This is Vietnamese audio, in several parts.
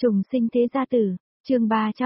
Trùng sinh thế gia tử, chương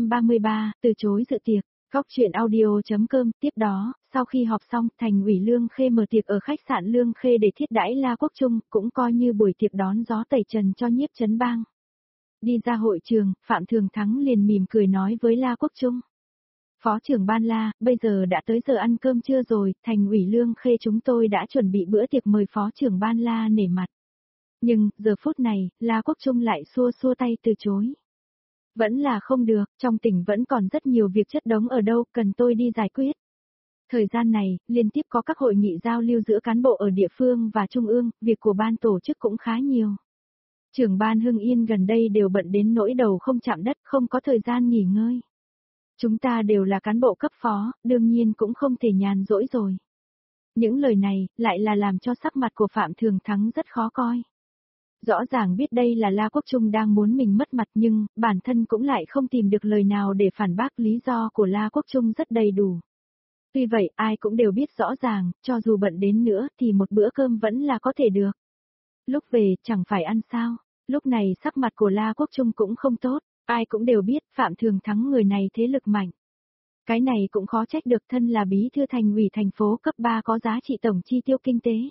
333, từ chối dự tiệc, góc truyện audio.com. Tiếp đó, sau khi họp xong, Thành ủy Lương Khê mở tiệc ở khách sạn Lương Khê để thiết đãi La Quốc Trung, cũng coi như buổi tiệc đón gió tẩy trần cho Nhiếp Chấn Bang. Đi ra hội trường, Phạm Thường Thắng liền mỉm cười nói với La Quốc Trung. Phó trưởng ban La, bây giờ đã tới giờ ăn cơm trưa rồi, Thành ủy Lương Khê chúng tôi đã chuẩn bị bữa tiệc mời phó trưởng ban La nể mặt. Nhưng, giờ phút này, La Quốc Trung lại xua xua tay từ chối. Vẫn là không được, trong tỉnh vẫn còn rất nhiều việc chất đống ở đâu, cần tôi đi giải quyết. Thời gian này, liên tiếp có các hội nghị giao lưu giữa cán bộ ở địa phương và trung ương, việc của ban tổ chức cũng khá nhiều. Trưởng ban Hưng Yên gần đây đều bận đến nỗi đầu không chạm đất, không có thời gian nghỉ ngơi. Chúng ta đều là cán bộ cấp phó, đương nhiên cũng không thể nhàn rỗi rồi. Những lời này, lại là làm cho sắc mặt của Phạm Thường Thắng rất khó coi. Rõ ràng biết đây là La Quốc Trung đang muốn mình mất mặt nhưng, bản thân cũng lại không tìm được lời nào để phản bác lý do của La Quốc Trung rất đầy đủ. Tuy vậy, ai cũng đều biết rõ ràng, cho dù bận đến nữa thì một bữa cơm vẫn là có thể được. Lúc về, chẳng phải ăn sao. Lúc này sắc mặt của La Quốc Trung cũng không tốt, ai cũng đều biết Phạm Thường Thắng người này thế lực mạnh. Cái này cũng khó trách được, thân là bí thư thành ủy thành phố cấp 3 có giá trị tổng chi tiêu kinh tế.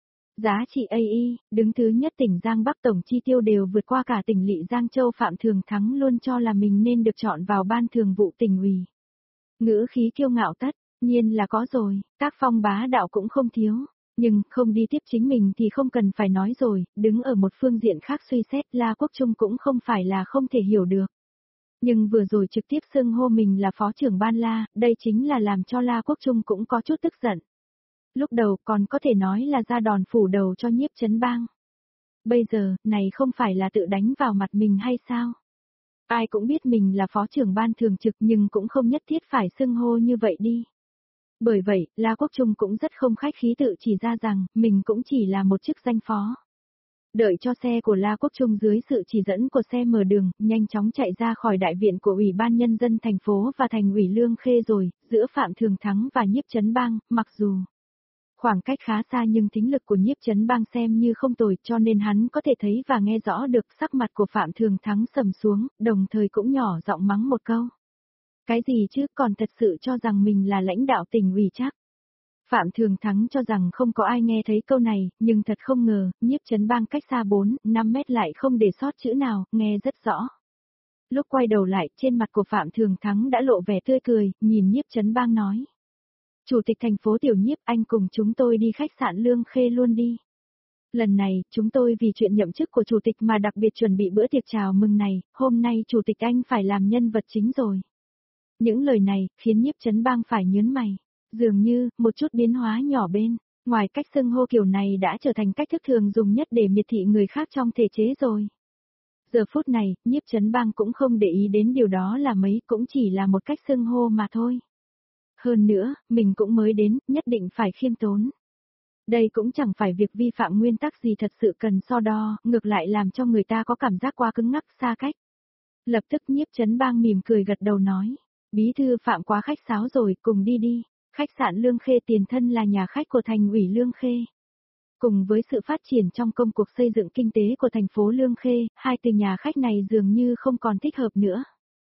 Giá trị AI, đứng thứ nhất tỉnh Giang Bắc tổng chi tiêu đều vượt qua cả tỉnh lỵ Giang Châu. Phạm Thường Thắng luôn cho là mình nên được chọn vào ban thường vụ tỉnh ủy. Ngữ khí kiêu ngạo tất nhiên là có rồi, tác phong bá đạo cũng không thiếu, nhưng không đi tiếp chính mình thì không cần phải nói rồi, đứng ở một phương diện khác suy xét La Quốc Trung cũng không phải là không thể hiểu được. Nhưng vừa rồi trực tiếp xưng hô mình là phó trưởng ban La, đây chính là làm cho La Quốc Trung cũng có chút tức giận. Lúc đầu còn có thể nói là ra đòn phủ đầu cho Nhiếp Chấn Bang. Bây giờ, này không phải là tự đánh vào mặt mình hay sao? Ai cũng biết mình là phó trưởng ban thường trực nhưng cũng không nhất thiết phải xưng hô như vậy đi. Bởi vậy, La Quốc Trung cũng rất không khách khí tự chỉ ra rằng, mình cũng chỉ là một chức danh phó. Đợi cho xe của La Quốc Trung dưới sự chỉ dẫn của xe mở đường, nhanh chóng chạy ra khỏi đại viện của Ủy ban Nhân dân thành phố và Thành ủy Lương Khê rồi, giữa Phạm Thường Thắng và Nhiếp Chấn Bang, mặc dù khoảng cách khá xa nhưng thính lực của Nhiếp Chấn Bang xem như không tồi cho nên hắn có thể thấy và nghe rõ được sắc mặt của Phạm Thường Thắng sầm xuống, đồng thời cũng nhỏ giọng mắng một câu. Cái gì chứ, còn thật sự cho rằng mình là lãnh đạo tỉnh ủy chắc. Phạm Thường Thắng cho rằng không có ai nghe thấy câu này, nhưng thật không ngờ, Nhiếp Chấn Bang cách xa 4-5 mét lại không để sót chữ nào, nghe rất rõ. Lúc quay đầu lại, trên mặt của Phạm Thường Thắng đã lộ vẻ tươi cười, nhìn Nhiếp Chấn Bang nói. Chủ tịch thành phố Tiểu Nhiếp, anh cùng chúng tôi đi khách sạn Lương Khê luôn đi. Lần này, chúng tôi vì chuyện nhậm chức của chủ tịch mà đặc biệt chuẩn bị bữa tiệc chào mừng này, hôm nay chủ tịch anh phải làm nhân vật chính rồi. Những lời này, khiến Nhiếp Chấn Bang phải nhớn mày. Dường như, một chút biến hóa nhỏ bên, ngoài cách xưng hô kiểu này đã trở thành cách thức thường dùng nhất để miệt thị người khác trong thể chế rồi. Giờ phút này, Nhiếp Chấn Bang cũng không để ý đến điều đó là mấy, cũng chỉ là một cách xưng hô mà thôi. Hơn nữa, mình cũng mới đến, nhất định phải khiêm tốn. Đây cũng chẳng phải việc vi phạm nguyên tắc gì thật sự cần so đo, ngược lại làm cho người ta có cảm giác quá cứng ngắc xa cách. Lập tức Nhiếp Chấn Bang mỉm cười gật đầu nói, bí thư Phạm quá khách sáo rồi, cùng đi đi. Khách sạn Lương Khê tiền thân là nhà khách của Thành ủy Lương Khê. Cùng với sự phát triển trong công cuộc xây dựng kinh tế của thành phố Lương Khê, hai từ nhà khách này dường như không còn thích hợp nữa.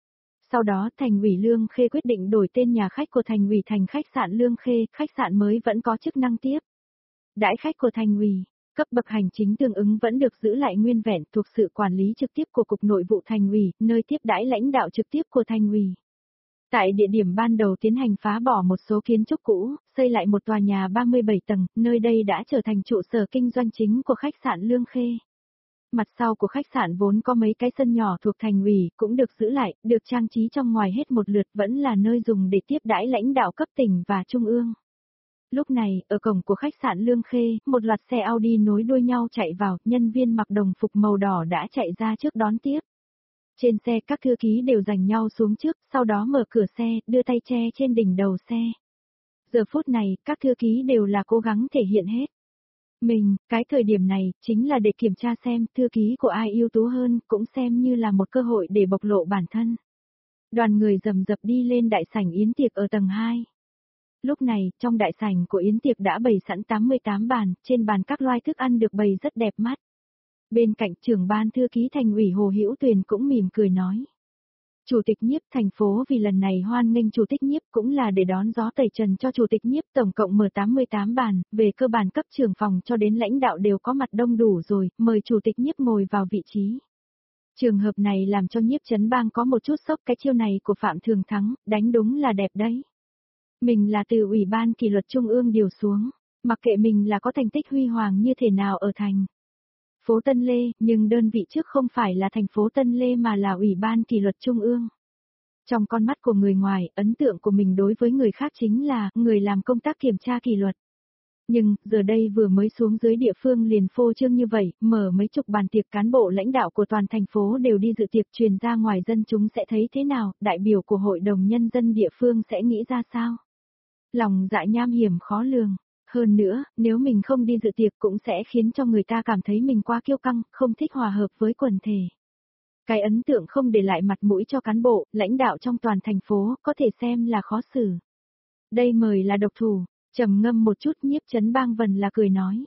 Sau đó Thành ủy Lương Khê quyết định đổi tên nhà khách của Thành ủy thành khách sạn Lương Khê, khách sạn mới vẫn có chức năng tiếp đãi khách của Thành ủy, cấp bậc hành chính tương ứng vẫn được giữ lại nguyên vẹn thuộc sự quản lý trực tiếp của Cục Nội vụ Thành ủy, nơi tiếp đãi lãnh đạo trực tiếp của Thành ủy. Tại địa điểm ban đầu tiến hành phá bỏ một số kiến trúc cũ, xây lại một tòa nhà 37 tầng, nơi đây đã trở thành trụ sở kinh doanh chính của khách sạn Lương Khê. Mặt sau của khách sạn vốn có mấy cái sân nhỏ thuộc Thành ủy, cũng được giữ lại, được trang trí trong ngoài hết một lượt, vẫn là nơi dùng để tiếp đãi lãnh đạo cấp tỉnh và trung ương. Lúc này, ở cổng của khách sạn Lương Khê, một loạt xe Audi nối đuôi nhau chạy vào, nhân viên mặc đồng phục màu đỏ đã chạy ra trước đón tiếp. Trên xe các thư ký đều giành nhau xuống trước, sau đó mở cửa xe, đưa tay che trên đỉnh đầu xe. Giờ phút này, các thư ký đều là cố gắng thể hiện hết. Cái thời điểm này, chính là để kiểm tra xem thư ký của ai ưu tú hơn, cũng xem như là một cơ hội để bộc lộ bản thân. Đoàn người rầm rập đi lên đại sảnh yến tiệc ở tầng 2. Lúc này, trong đại sảnh của yến tiệc đã bày sẵn 88 bàn, trên bàn các loại thức ăn được bày rất đẹp mắt. Bên cạnh trưởng ban thư ký thành ủy Hồ Hữu Tuyền cũng mỉm cười nói. Chủ tịch Nhiếp thành phố vì lần này hoan nghênh chủ tịch Nhiếp cũng là để đón gió tẩy trần cho chủ tịch Nhiếp, tổng cộng mở 88 bàn, về cơ bản cấp trưởng phòng cho đến lãnh đạo đều có mặt đông đủ rồi, mời chủ tịch Nhiếp ngồi vào vị trí. Trường hợp này làm cho Nhiếp Chấn Bang có một chút sốc, cái chiêu này của Phạm Thường Thắng, đánh đúng là đẹp đấy. Mình là từ Ủy ban kỷ luật Trung ương điều xuống, mặc kệ mình là có thành tích huy hoàng như thế nào ở thành phố Tân Lê, nhưng đơn vị trước không phải là thành phố Tân Lê mà là Ủy ban kỷ luật Trung ương. Trong con mắt của người ngoài, ấn tượng của mình đối với người khác chính là người làm công tác kiểm tra kỷ luật. Nhưng, giờ đây vừa mới xuống dưới địa phương liền phô trương như vậy, mở mấy chục bàn tiệc, cán bộ lãnh đạo của toàn thành phố đều đi dự tiệc, truyền ra ngoài dân chúng sẽ thấy thế nào, đại biểu của Hội đồng Nhân dân địa phương sẽ nghĩ ra sao? Lòng dạ nham hiểm khó lường. Hơn nữa, nếu mình không đi dự tiệc cũng sẽ khiến cho người ta cảm thấy mình quá kiêu căng, không thích hòa hợp với quần thể. Cái ấn tượng không để lại mặt mũi cho cán bộ, lãnh đạo trong toàn thành phố, có thể xem là khó xử. Đây mời là độc thủ, trầm ngâm một chút Nhiếp Chấn Bang vần là cười nói.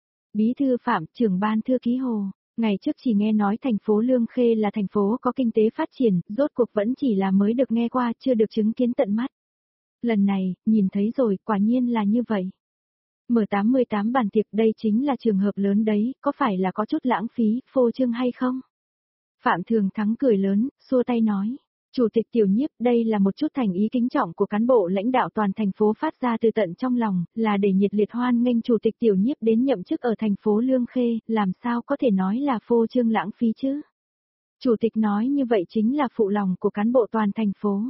Bí thư Phạm, trưởng ban thư ký Hồ, ngày trước chỉ nghe nói thành phố Lương Khê là thành phố có kinh tế phát triển, rốt cuộc vẫn chỉ là mới được nghe qua, chưa được chứng kiến tận mắt. Lần này, nhìn thấy rồi, quả nhiên là như vậy. Mở 88 bàn tiệc đây chính là trường hợp lớn đấy, có phải là có chút lãng phí, phô trương hay không? Phạm Thường Thắng cười lớn, xua tay nói. Chủ tịch Tiểu Nhiếp, đây là một chút thành ý kính trọng của cán bộ lãnh đạo toàn thành phố phát ra từ tận trong lòng, là để nhiệt liệt hoan nghênh Chủ tịch Tiểu Nhiếp đến nhậm chức ở thành phố Lương Khê, làm sao có thể nói là phô trương lãng phí chứ? Chủ tịch nói như vậy chính là phụ lòng của cán bộ toàn thành phố.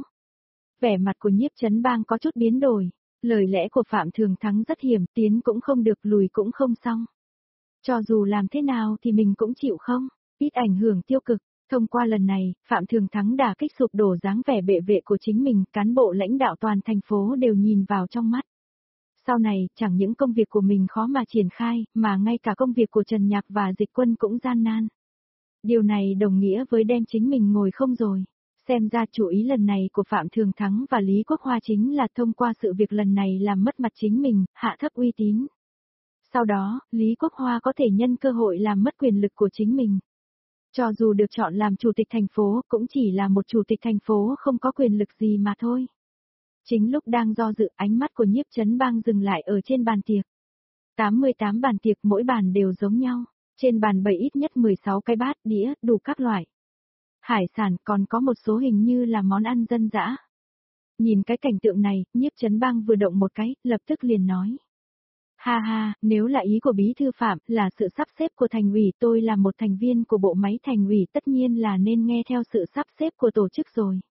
Vẻ mặt của Nhiếp Chấn Bang có chút biến đổi. Lời lẽ của Phạm Thường Thắng rất hiểm, tiến cũng không được, lùi cũng không xong. Cho dù làm thế nào thì mình cũng chịu không, ít ảnh hưởng tiêu cực. Thông qua lần này, Phạm Thường Thắng đả kích sụp đổ dáng vẻ bệ vệ của chính mình, cán bộ lãnh đạo toàn thành phố đều nhìn vào trong mắt. Sau này, chẳng những công việc của mình khó mà triển khai, mà ngay cả công việc của Trần Nhạc và Dịch Quân cũng gian nan. Điều này đồng nghĩa với đem chính mình ngồi không rồi. Xem ra chủ ý lần này của Phạm Thường Thắng và Lý Quốc Hoa chính là thông qua sự việc lần này làm mất mặt chính mình, hạ thấp uy tín. Sau đó, Lý Quốc Hoa có thể nhân cơ hội làm mất quyền lực của chính mình. Cho dù được chọn làm chủ tịch thành phố, cũng chỉ là một chủ tịch thành phố không có quyền lực gì mà thôi. Chính lúc đang do dự, ánh mắt của Nhiếp Chấn Bang dừng lại ở trên bàn tiệc. 88 bàn tiệc mỗi bàn đều giống nhau, trên bàn bày ít nhất 16 cái bát, đĩa, đủ các loại hải sản, còn có một số hình như là món ăn dân dã. Nhìn cái cảnh tượng này, Nhiếp Chấn Bang vừa động một cái, lập tức liền nói. Ha ha, nếu là ý của Bí thư Phạm, là sự sắp xếp của thành ủy, tôi là một thành viên của bộ máy thành ủy, tất nhiên là nên nghe theo sự sắp xếp của tổ chức rồi.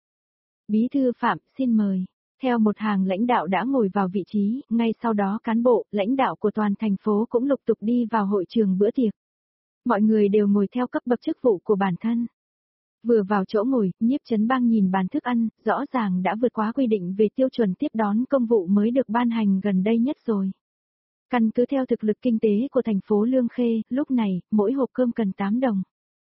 Bí thư Phạm, xin mời. Theo một hàng lãnh đạo đã ngồi vào vị trí, ngay sau đó cán bộ, lãnh đạo của toàn thành phố cũng lục tục đi vào hội trường bữa tiệc. Mọi người đều ngồi theo cấp bậc chức vụ của bản thân. Vừa vào chỗ ngồi, Nhiếp Chấn Bang nhìn bàn thức ăn, rõ ràng đã vượt quá quy định về tiêu chuẩn tiếp đón công vụ mới được ban hành gần đây nhất rồi. Căn cứ theo thực lực kinh tế của thành phố Lương Khê, lúc này, mỗi hộp cơm cần 8 đồng.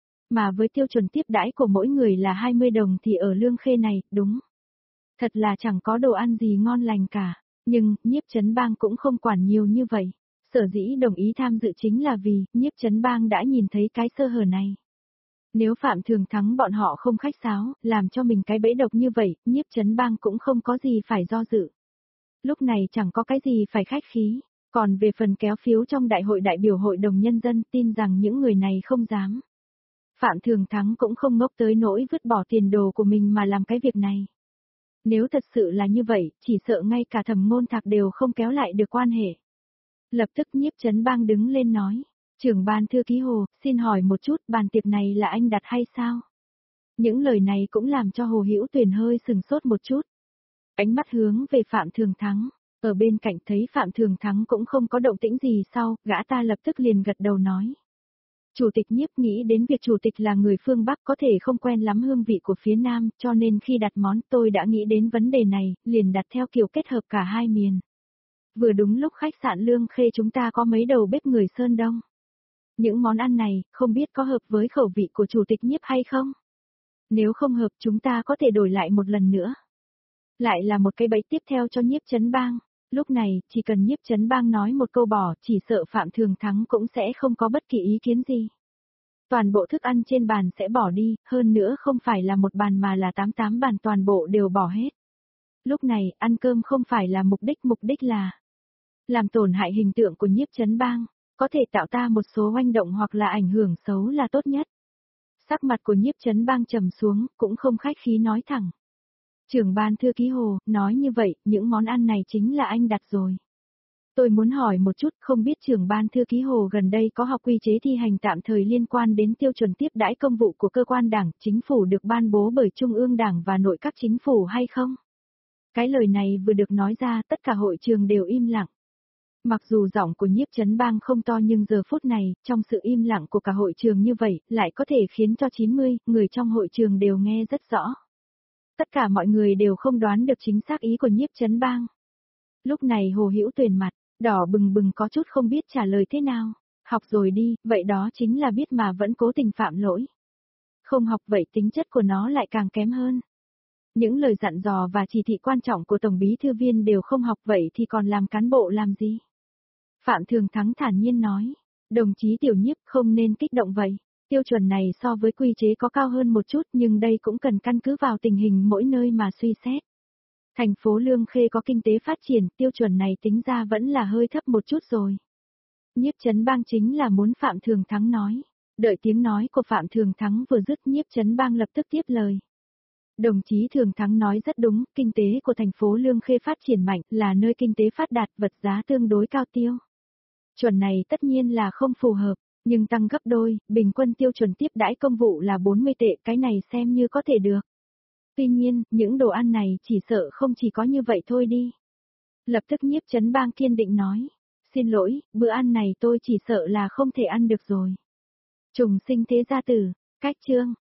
Mà với tiêu chuẩn tiếp đãi của mỗi người là 20 đồng thì ở Lương Khê này, đúng. Thật là chẳng có đồ ăn gì ngon lành cả, nhưng, Nhiếp Chấn Bang cũng không quản nhiều như vậy. Sở dĩ đồng ý tham dự chính là vì, Nhiếp Chấn Bang đã nhìn thấy cái sơ hở này. Nếu Phạm Thường Thắng bọn họ không khách sáo, làm cho mình cái bẫy độc như vậy, Nhiếp Chấn Bang cũng không có gì phải do dự. Lúc này chẳng có cái gì phải khách khí, còn về phần kéo phiếu trong đại hội đại biểu Hội đồng Nhân dân, tin rằng những người này không dám. Phạm Thường Thắng cũng không ngốc tới nỗi vứt bỏ tiền đồ của mình mà làm cái việc này. Nếu thật sự là như vậy, chỉ sợ ngay cả Thẩm Ngôn Thạc đều không kéo lại được quan hệ. Lập tức Nhiếp Chấn Bang đứng lên nói. Trưởng ban thư ký Hồ, xin hỏi một chút, bàn tiệc này là anh đặt hay sao? Những lời này cũng làm cho Hồ Hữu Tuyền hơi sừng sốt một chút. Ánh mắt hướng về Phạm Thường Thắng, ở bên cạnh thấy Phạm Thường Thắng cũng không có động tĩnh gì sau, gã ta lập tức liền gật đầu nói. Chủ tịch Nhiếp nghĩ đến việc chủ tịch là người phương Bắc có thể không quen lắm hương vị của phía Nam, cho nên khi đặt món tôi đã nghĩ đến vấn đề này, liền đặt theo kiểu kết hợp cả hai miền. Vừa đúng lúc khách sạn Lương Khê chúng ta có mấy đầu bếp người Sơn Đông. Những món ăn này, không biết có hợp với khẩu vị của chủ tịch Nhiếp hay không? Nếu không hợp chúng ta có thể đổi lại một lần nữa. Lại là một cái bẫy tiếp theo cho Nhiếp Chấn Bang. Lúc này, chỉ cần Nhiếp Chấn Bang nói một câu bỏ, chỉ sợ Phạm Thường Thắng cũng sẽ không có bất kỳ ý kiến gì. Toàn bộ thức ăn trên bàn sẽ bỏ đi, hơn nữa không phải là một bàn mà là 88 bàn toàn bộ đều bỏ hết. Lúc này, ăn cơm không phải là mục đích là làm tổn hại hình tượng của Nhiếp Chấn Bang, có thể tạo ta một số oanh động hoặc là ảnh hưởng xấu là tốt nhất. Sắc mặt của Nhiếp Chấn Bang trầm xuống, cũng không khách khí nói thẳng. Trưởng ban thư ký Hồ, nói như vậy, những món ăn này chính là anh đặt rồi. Tôi muốn hỏi một chút, không biết trưởng ban thư ký Hồ gần đây có học quy chế thi hành tạm thời liên quan đến tiêu chuẩn tiếp đãi công vụ của cơ quan đảng, chính phủ được ban bố bởi Trung ương Đảng và nội các chính phủ hay không? Cái lời này vừa được nói ra, tất cả hội trường đều im lặng. Mặc dù giọng của Nhiếp Chấn Bang không to nhưng giờ phút này, trong sự im lặng của cả hội trường như vậy, lại có thể khiến cho 90 người trong hội trường đều nghe rất rõ. Tất cả mọi người đều không đoán được chính xác ý của Nhiếp Chấn Bang. Lúc này Hồ Hữu Tuyền mặt đỏ bừng bừng có chút không biết trả lời thế nào. Học rồi đi, vậy đó chính là biết mà vẫn cố tình phạm lỗi. Không học vậy tính chất của nó lại càng kém hơn. Những lời dặn dò và chỉ thị quan trọng của Tổng bí thư viên đều không học vậy thì còn làm cán bộ làm gì? Phạm Thường Thắng thản nhiên nói, đồng chí Tiểu Nhiếp không nên kích động vậy. Tiêu chuẩn này so với quy chế có cao hơn một chút nhưng đây cũng cần căn cứ vào tình hình mỗi nơi mà suy xét. Thành phố Lương Khê có kinh tế phát triển, tiêu chuẩn này tính ra vẫn là hơi thấp một chút rồi. Nhiếp Chấn Bang chính là muốn Phạm Thường Thắng nói. Đợi tiếng nói của Phạm Thường Thắng vừa dứt Nhiếp Chấn Bang lập tức tiếp lời. Đồng chí Thường Thắng nói rất đúng, kinh tế của thành phố Lương Khê phát triển mạnh là nơi kinh tế phát đạt vật giá tương đối cao tiêu. Chuẩn này tất nhiên là không phù hợp, nhưng tăng gấp đôi, bình quân tiêu chuẩn tiếp đãi công vụ là 40 tệ, cái này xem như có thể được. Tuy nhiên, những đồ ăn này chỉ sợ không chỉ có như vậy thôi đi. Lập tức Nhiếp Chấn Bang kiên định nói, xin lỗi, bữa ăn này tôi chỉ sợ là không thể ăn được rồi. Trùng sinh thế gia tử, cách chương.